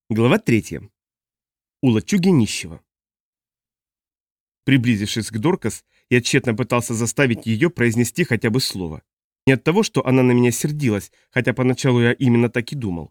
Глава 3. У лачуги нищего. Приблизившись к Доркас, я тщетно пытался заставить ее произнести хотя бы слово. Не от того, что она на меня сердилась, хотя поначалу я именно так и думал.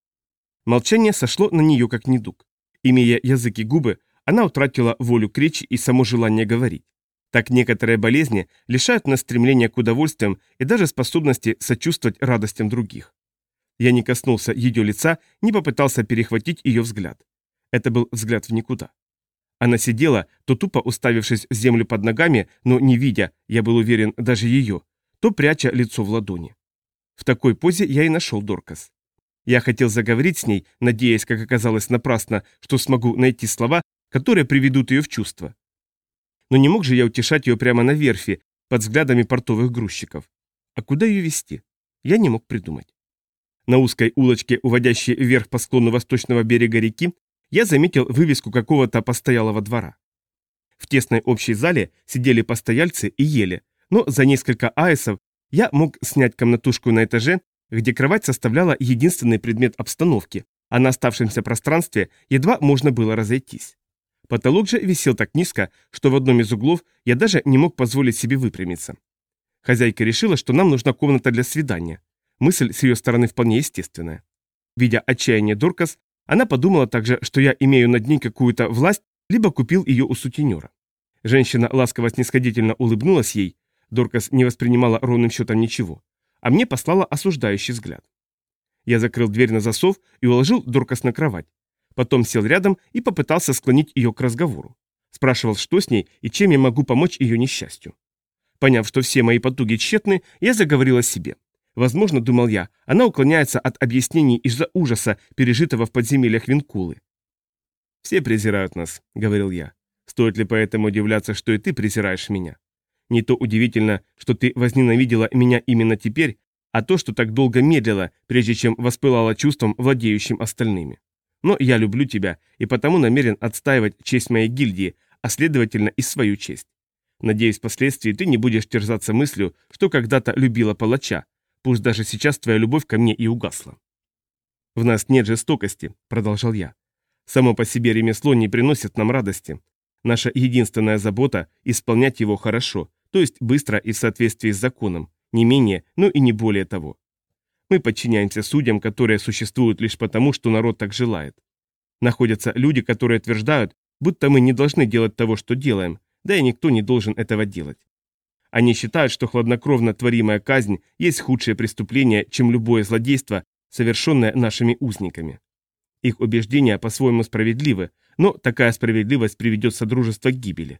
Молчание сошло на нее как недуг. Имея язык и губы, она утратила волю к речи и само желание говорить. Так некоторые болезни лишают нас стремления к удовольствиям и даже способности сочувствовать радостям других. Я не коснулся ее лица, не попытался перехватить ее взгляд. Это был взгляд в никуда. Она сидела, то тупо уставившись в землю под ногами, но не видя, я был уверен, даже ее, то пряча лицо в ладони. В такой позе я и нашел Доркас. Я хотел заговорить с ней, надеясь, как оказалось напрасно, что смогу найти слова, которые приведут ее в чувство. Но не мог же я утешать ее прямо на верфи, под взглядами портовых грузчиков. А куда ее вести? Я не мог придумать. На узкой улочке, уводящей вверх по склону восточного берега реки, я заметил вывеску какого-то постоялого двора. В тесной общей зале сидели постояльцы и ели, но за несколько аэсов я мог снять комнатушку на этаже, где кровать составляла единственный предмет обстановки, а на оставшемся пространстве едва можно было разойтись. Потолок же висел так низко, что в одном из углов я даже не мог позволить себе выпрямиться. Хозяйка решила, что нам нужна комната для свидания. Мысль с ее стороны вполне естественная. Видя отчаяние Доркас, она подумала также, что я имею над ней какую-то власть, либо купил ее у сутенера. Женщина ласково-снисходительно улыбнулась ей, Доркас не воспринимала ровным счетом ничего, а мне послала осуждающий взгляд. Я закрыл дверь на засов и уложил Доркас на кровать. Потом сел рядом и попытался склонить ее к разговору. Спрашивал, что с ней и чем я могу помочь ее несчастью. Поняв, что все мои потуги тщетны, я заговорил о себе. Возможно, думал я, она уклоняется от объяснений из-за ужаса, пережитого в подземельях Винкулы. «Все презирают нас», — говорил я. «Стоит ли поэтому удивляться, что и ты презираешь меня? Не то удивительно, что ты возненавидела меня именно теперь, а то, что так долго медлила, прежде чем воспылала чувством, владеющим остальными. Но я люблю тебя и потому намерен отстаивать честь моей гильдии, а следовательно и свою честь. Надеюсь, впоследствии ты не будешь терзаться мыслью, что когда-то любила палача, пусть даже сейчас твоя любовь ко мне и угасла». «В нас нет жестокости», — продолжал я. «Само по себе ремесло не приносит нам радости. Наша единственная забота — исполнять его хорошо, то есть быстро и в соответствии с законом, не менее, но и не более того. Мы подчиняемся судьям, которые существуют лишь потому, что народ так желает. Находятся люди, которые утверждают, будто мы не должны делать того, что делаем, да и никто не должен этого делать. Они считают, что хладнокровно творимая казнь есть худшее преступление, чем любое злодейство, совершенное нашими узниками. Их убеждения по-своему справедливы, но такая справедливость приведет содружество к гибели.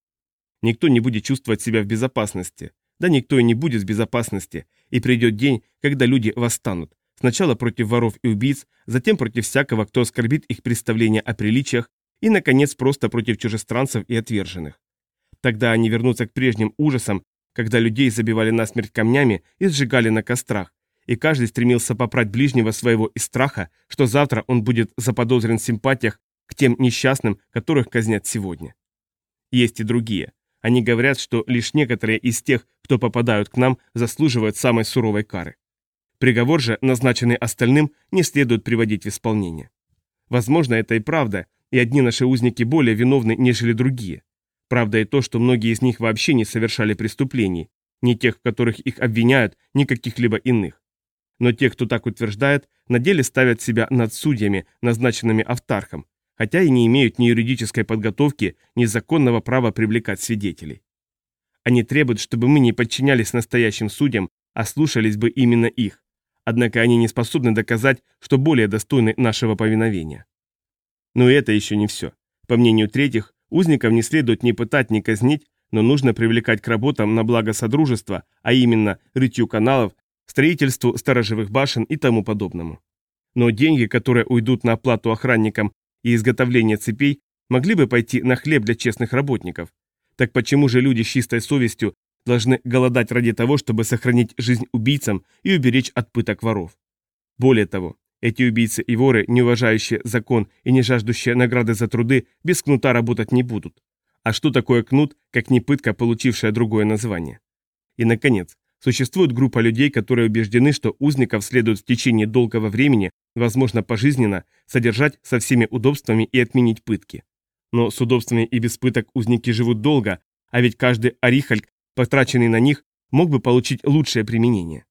Никто не будет чувствовать себя в безопасности, да никто и не будет в безопасности, и придет день, когда люди восстанут, сначала против воров и убийц, затем против всякого, кто оскорбит их представления о приличиях, и, наконец, просто против чужестранцев и отверженных. Тогда они вернутся к прежним ужасам, когда людей забивали насмерть камнями и сжигали на кострах, и каждый стремился попрать ближнего своего из страха, что завтра он будет заподозрен в симпатиях к тем несчастным, которых казнят сегодня. Есть и другие. Они говорят, что лишь некоторые из тех, кто попадают к нам, заслуживают самой суровой кары. Приговор же, назначенный остальным, не следует приводить в исполнение. Возможно, это и правда, и одни наши узники более виновны, нежели другие. Правда и то, что многие из них вообще не совершали преступлений, ни тех, в которых их обвиняют, ни каких-либо иных. Но те, кто так утверждает, на деле ставят себя над судьями, назначенными автархом, хотя и не имеют ни юридической подготовки, ни законного права привлекать свидетелей. Они требуют, чтобы мы не подчинялись настоящим судьям, а слушались бы именно их. Однако они не способны доказать, что более достойны нашего повиновения. Но и это еще не все. По мнению третьих, узников не следует ни пытать, ни казнить, но нужно привлекать к работам на благо Содружества, а именно рытью каналов, строительству сторожевых башен и тому подобному. Но деньги, которые уйдут на оплату охранникам и изготовление цепей, могли бы пойти на хлеб для честных работников. Так почему же люди с чистой совестью должны голодать ради того, чтобы сохранить жизнь убийцам и уберечь от пыток воров? Более того, эти убийцы и воры, не уважающие закон и не жаждущие награды за труды, без кнута работать не будут. А что такое кнут, как не пытка, получившая другое название? И, наконец, существует группа людей, которые убеждены, что узников следует в течение долгого времени Возможно, пожизненно содержать со всеми удобствами и отменить пытки. Но с удобствами и без пыток узники живут долго, а ведь каждый орихальк, потраченный на них, мог бы получить лучшее применение.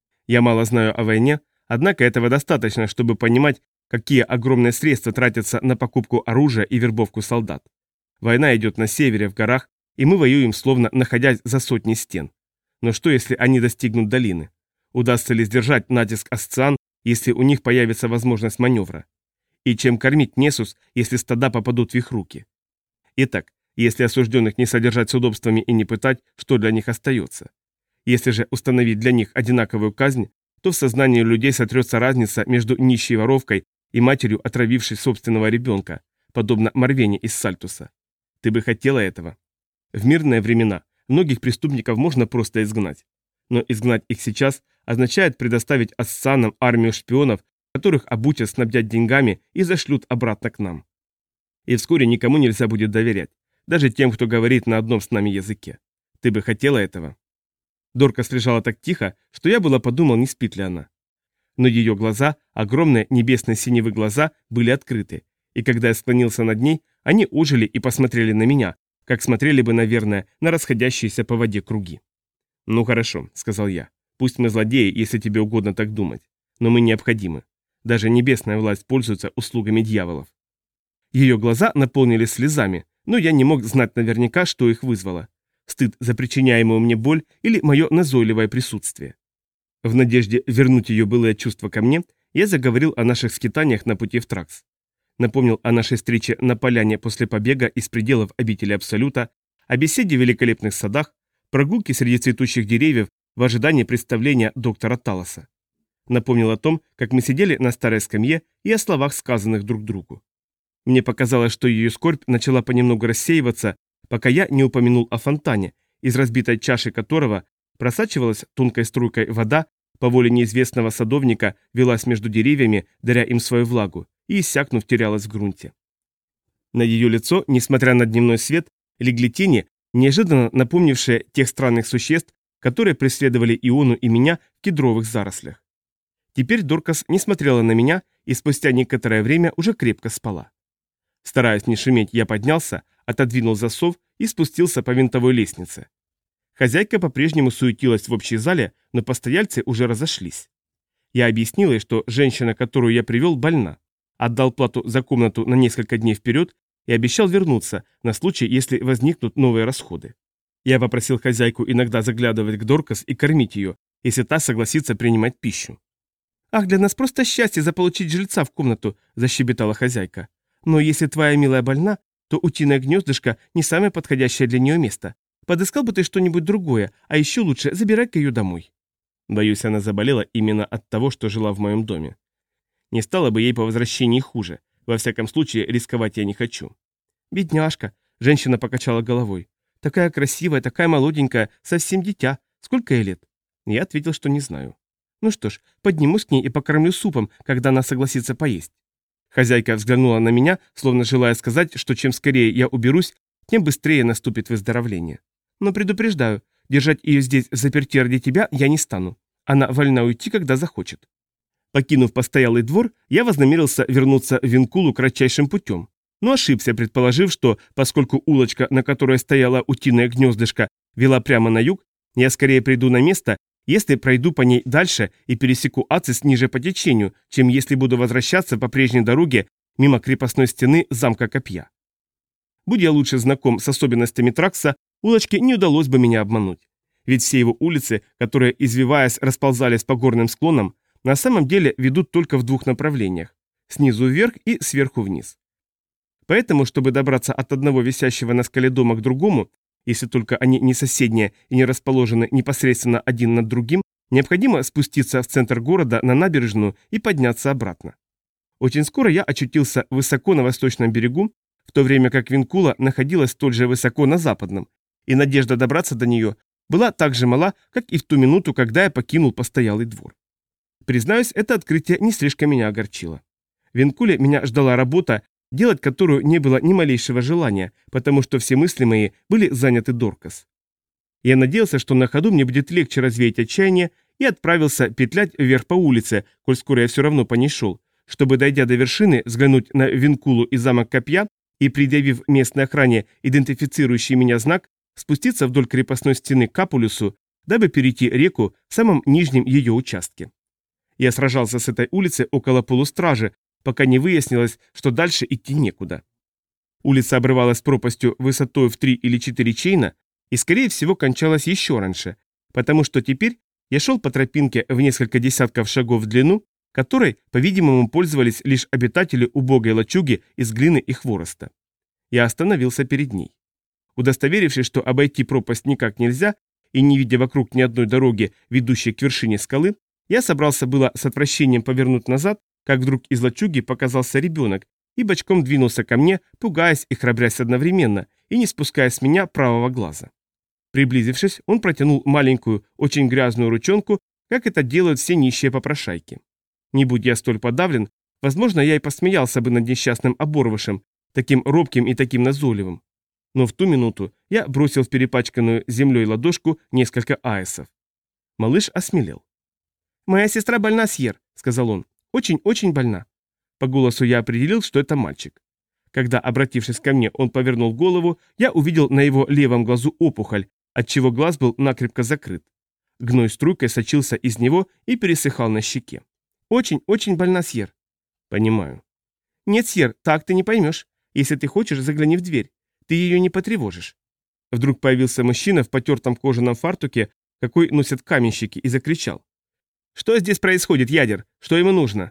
Я мало знаю о войне, однако этого достаточно, чтобы понимать, какие огромные средства тратятся на покупку оружия и вербовку солдат. Война идет на севере, в горах, и мы воюем, словно находясь за сотней стен. Но что, если они достигнут долины? Удастся ли сдержать натиск асциан, если у них появится возможность маневра? И чем кормить Несус, если стада попадут в их руки? Итак, если осужденных не содержать с удобствами и не пытать, что для них остается? Если же установить для них одинаковую казнь, то в сознании людей сотрется разница между нищей воровкой и матерью, отравившей собственного ребенка, подобно Марвене из Сальтуса. Ты бы хотела этого? В мирные времена многих преступников можно просто изгнать. Но изгнать их сейчас означает предоставить асцианам армию шпионов, которых обучат снабдять деньгами и зашлют обратно к нам. И вскоре никому нельзя будет доверять, даже тем, кто говорит на одном с нами языке. Ты бы хотела этого? Доркас лежала так тихо, что я было подумал, не спит ли она. Но ее глаза, огромные небесно-синевые глаза, были открыты, и когда я склонился над ней, они ожили и посмотрели на меня, как смотрели бы, наверное, на расходящиеся по воде круги. «Ну хорошо», — сказал я, — «пусть мы злодеи, если тебе угодно так думать, но мы необходимы. Даже небесная власть пользуется услугами дьяволов». Ее глаза наполнились слезами, но я не мог знать наверняка, что их вызвало. Стыд за причиняемую мне боль или мое назойливое присутствие. В надежде вернуть ее былое чувство ко мне, я заговорил о наших скитаниях на пути в Тракс. Напомнил о нашей встрече на поляне после побега из пределов обители Абсолюта, о беседе в великолепных садах, прогулке среди цветущих деревьев в ожидании представления доктора Талоса. Напомнил о том, как мы сидели на старой скамье и о словах, сказанных друг другу. Мне показалось, что ее скорбь начала понемногу рассеиваться, пока я не упомянул о фонтане, из разбитой чаши которого просачивалась тонкой струйкой вода, по воле неизвестного садовника велась между деревьями, даря им свою влагу, и, иссякнув, терялась в грунте. На ее лицо, несмотря на дневной свет, легли тени, неожиданно напомнившие тех странных существ, которые преследовали Иону и меня в кедровых зарослях. Теперь Доркас не смотрела на меня и спустя некоторое время уже крепко спала. Стараясь не шуметь, я поднялся, отодвинул засов и спустился по винтовой лестнице. Хозяйка по-прежнему суетилась в общей зале, но постояльцы уже разошлись. Я объяснил ей, что женщина, которую я привел, больна. Отдал плату за комнату на несколько дней вперед и обещал вернуться на случай, если возникнут новые расходы. Я попросил хозяйку иногда заглядывать к Доркас и кормить ее, если та согласится принимать пищу. «Ах, для нас просто счастье заполучить жильца в комнату», – защебетала хозяйка. «Но если твоя милая больна, то утиное гнездышко не самое подходящее для нее место. Подыскал бы ты что-нибудь другое, а еще лучше забирай-ка ее домой». Боюсь, она заболела именно от того, что жила в моем доме. Не стало бы ей по возвращении хуже. Во всяком случае, рисковать я не хочу. «Бедняжка», – женщина покачала головой. «Такая красивая, такая молоденькая, совсем дитя. Сколько ей лет?» Я ответил, что не знаю. «Ну что ж, поднимусь к ней и покормлю супом, когда она согласится поесть». Хозяйка взглянула на меня, словно желая сказать, что чем скорее я уберусь, тем быстрее наступит выздоровление. «Но предупреждаю, держать ее здесь взаперти ради тебя я не стану. Она вольна уйти, когда захочет». Покинув постоялый двор, я вознамерился вернуться в Винкулу кратчайшим путем, но ошибся, предположив, что, поскольку улочка, на которой стояло утиное гнездышко, вела прямо на юг, я скорее приду на место, если пройду по ней дальше и пересеку Ацис ниже по течению, чем если буду возвращаться по прежней дороге мимо крепостной стены замка Копья. Будь я лучше знаком с особенностями Тракса, улочке не удалось бы меня обмануть. Ведь все его улицы, которые, извиваясь, расползались по горным склонам, на самом деле ведут только в двух направлениях – снизу вверх и сверху вниз. Поэтому, чтобы добраться от одного висящего на скале дома к другому, если только они не соседние и не расположены непосредственно один над другим, необходимо спуститься в центр города на набережную и подняться обратно. Очень скоро я очутился высоко на восточном берегу, в то время как Винкула находилась столь же высоко на западном, и надежда добраться до нее была так же мала, как и в ту минуту, когда я покинул постоялый двор. Признаюсь, это открытие не слишком меня огорчило. В Винкуле меня ждала работа, делать которую не было ни малейшего желания, потому что все мысли мои были заняты Доркас. Я надеялся, что на ходу мне будет легче развеять отчаяние, и отправился петлять вверх по улице, коль скоро я все равно по ней шел, чтобы, дойдя до вершины, взглянуть на Винкулу и замок Копья и, предъявив местной охране идентифицирующий меня знак, спуститься вдоль крепостной стены к Капулюсу, дабы перейти реку в самом нижнем ее участке. Я сражался с этой улицы около полустражи, пока не выяснилось, что дальше идти некуда. Улица обрывалась пропастью высотой в 3 или 4 чейна и, скорее всего, кончалась еще раньше, потому что теперь я шел по тропинке в несколько десятков шагов в длину, которой, по-видимому, пользовались лишь обитатели убогой лачуги из глины и хвороста. Я остановился перед ней. Удостоверившись, что обойти пропасть никак нельзя, и не видя вокруг ни одной дороги, ведущей к вершине скалы, я собрался было с отвращением повернуть назад, как вдруг из лачуги показался ребенок и бочком двинулся ко мне, пугаясь и храбрясь одновременно, и не спуская с меня правого глаза. Приблизившись, он протянул маленькую, очень грязную ручонку, как это делают все нищие попрошайки. Не будь я столь подавлен, возможно, я и посмеялся бы над несчастным оборвышем, таким робким и таким назойливым. Но в ту минуту я бросил в перепачканную землей ладошку несколько аэсов. Малыш осмелел. «Моя сестра больна, Сьер», — сказал он. «Очень-очень больна». По голосу я определил, что это мальчик. Когда, обратившись ко мне, он повернул голову, я увидел на его левом глазу опухоль, отчего глаз был накрепко закрыт. Гной струйкой сочился из него и пересыхал на щеке. «Очень-очень больна, Сьер». «Понимаю». «Нет, Сьер, так ты не поймешь. Если ты хочешь, загляни в дверь. Ты ее не потревожишь». Вдруг появился мужчина в потертом кожаном фартуке, какой носят каменщики, и закричал. «Что здесь происходит, Ядер? Что ему нужно?»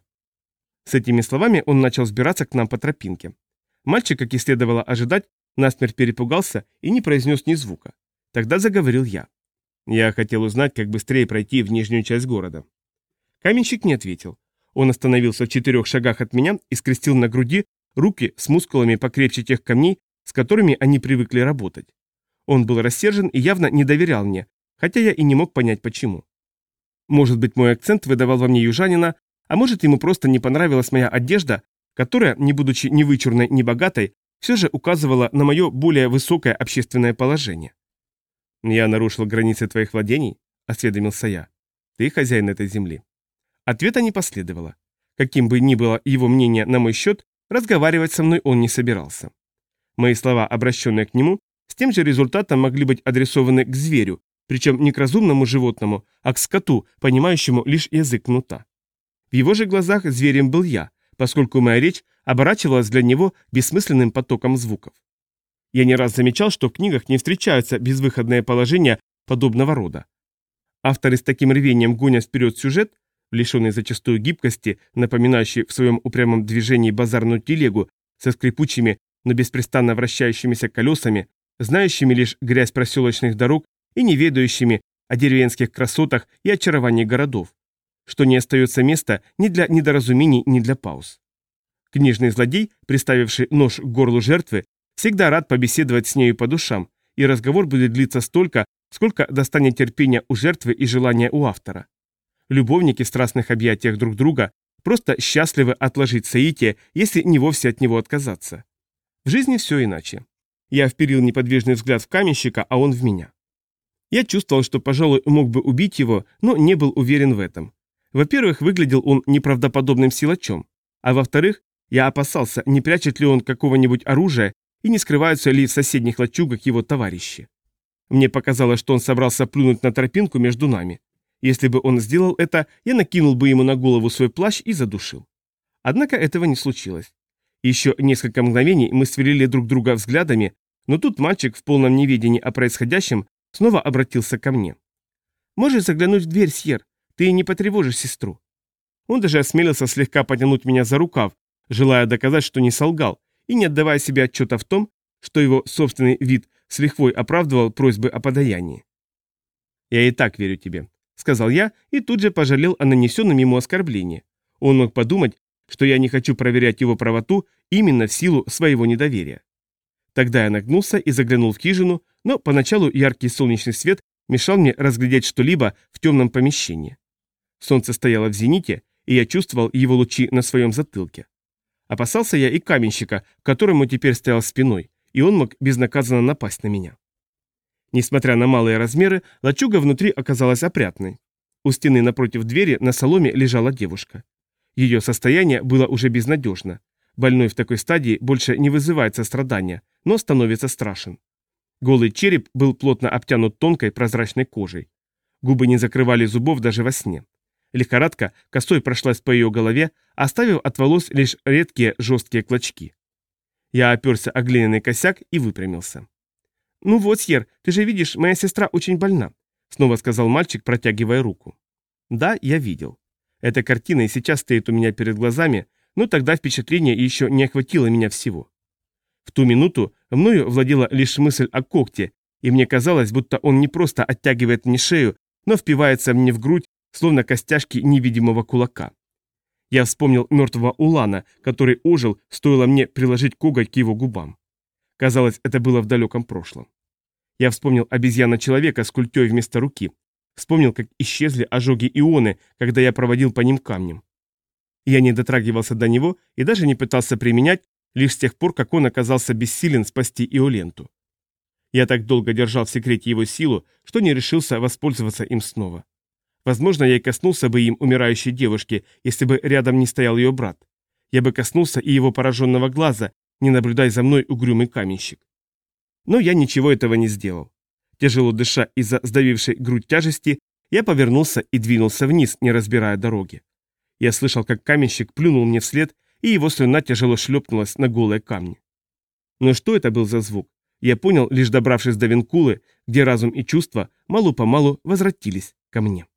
С этими словами он начал взбираться к нам по тропинке. Мальчик, как и следовало ожидать, насмерть перепугался и не произнес ни звука. Тогда заговорил я. Я хотел узнать, как быстрее пройти в нижнюю часть города. Каменщик не ответил. Он остановился в 4 шагах от меня и скрестил на груди руки с мускулами покрепче тех камней, с которыми они привыкли работать. Он был рассержен и явно не доверял мне, хотя я и не мог понять почему. Может быть, мой акцент выдавал во мне южанина, а может, ему просто не понравилась моя одежда, которая, не будучи ни вычурной, ни богатой, все же указывала на мое более высокое общественное положение. «Я нарушил границы твоих владений?» – осведомился я. «Ты хозяин этой земли». Ответа не последовало. Каким бы ни было его мнение на мой счет, разговаривать со мной он не собирался. Мои слова, обращенные к нему, с тем же результатом могли быть адресованы к зверю, причем не к разумному животному, а к скоту, понимающему лишь язык кнута. В его же глазах зверем был я, поскольку моя речь оборачивалась для него бессмысленным потоком звуков. Я не раз замечал, что в книгах не встречаются безвыходные положения подобного рода. Авторы с таким рвением гонят вперед сюжет, лишенный зачастую гибкости, напоминающий в своем упрямом движении базарную телегу со скрипучими, но беспрестанно вращающимися колесами, знающими лишь грязь проселочных дорог и не ведающими о деревенских красотах и очаровании городов, что не остается места ни для недоразумений, ни для пауз. Книжный злодей, приставивший нож к горлу жертвы, всегда рад побеседовать с нею по душам, и разговор будет длиться столько, сколько достанет терпения у жертвы и желания у автора. Любовники в страстных объятиях друг друга просто счастливы отложить соитие, если не вовсе от него отказаться. В жизни все иначе. Я вперил неподвижный взгляд в каменщика, а он в меня. Я чувствовал, что, пожалуй, мог бы убить его, но не был уверен в этом. Во-первых, выглядел он неправдоподобным силачом, а во-вторых, я опасался, не прячет ли он какого-нибудь оружия и не скрываются ли в соседних лачугах его товарищи. Мне показалось, что он собрался плюнуть на тропинку между нами. Если бы он сделал это, я накинул бы ему на голову свой плащ и задушил. Однако этого не случилось. Еще несколько мгновений мы сверлили друг друга взглядами, но тут мальчик в полном неведении о происходящем снова обратился ко мне. «Можешь заглянуть в дверь, Сьер? Ты не потревожишь сестру». Он даже осмелился слегка потянуть меня за рукав, желая доказать, что не солгал, и не отдавая себе отчета в том, что его собственный вид с лихвой оправдывал просьбы о подаянии. «Я и так верю тебе», — сказал я, и тут же пожалел о нанесенном ему оскорблении. Он мог подумать, что я не хочу проверять его правоту именно в силу своего недоверия. Тогда я нагнулся и заглянул в хижину, но поначалу яркий солнечный свет мешал мне разглядеть что-либо в темном помещении. Солнце стояло в зените, и я чувствовал его лучи на своем затылке. Опасался я и каменщика, к которому теперь стоял спиной, и он мог безнаказанно напасть на меня. Несмотря на малые размеры, лачуга внутри оказалась опрятной. У стены напротив двери на соломе лежала девушка. Ее состояние было уже безнадежно. Больной в такой стадии больше не вызывает сострадания, но становится страшен. Голый череп был плотно обтянут тонкой прозрачной кожей. Губы не закрывали зубов даже во сне. Лихорадка косой прошлась по ее голове, оставив от волос лишь редкие жесткие клочки. Я оперся о глиняный косяк и выпрямился. «Ну вот, Сьер, ты же видишь, моя сестра очень больна», — снова сказал мальчик, протягивая руку. Да, я видел. Эта картина и сейчас стоит у меня перед глазами, но тогда впечатление еще не охватило меня всего. В ту минуту мною владела лишь мысль о когте, и мне казалось, будто он не просто оттягивает мне шею, но впивается мне в грудь, словно костяшки невидимого кулака. Я вспомнил мертвого Улана, который ожил, стоило мне приложить коготь к его губам. Казалось, это было в далеком прошлом. Я вспомнил обезьяна-человека с культей вместо руки. Вспомнил, как исчезли ожоги Ионы, когда я проводил по ним камнем. Я не дотрагивался до него и даже не пытался применять, лишь с тех пор, как он оказался бессилен спасти Иоленту. Я так долго держал в секрете его силу, что не решился воспользоваться им снова. Возможно, я и коснулся бы им умирающей девушки, если бы рядом не стоял ее брат. Я бы коснулся и его пораженного глаза, не наблюдая за мной угрюмый каменщик. Но я ничего этого не сделал. Тяжело дыша из-за сдавившей грудь тяжести, я повернулся и двинулся вниз, не разбирая дороги. Я слышал, как каменщик плюнул мне вслед, и его слюна тяжело шлепнулась на голые камни. Но что это был за звук? Я понял, лишь добравшись до Винкулы, где разум и чувства мало-помалу возвратились ко мне.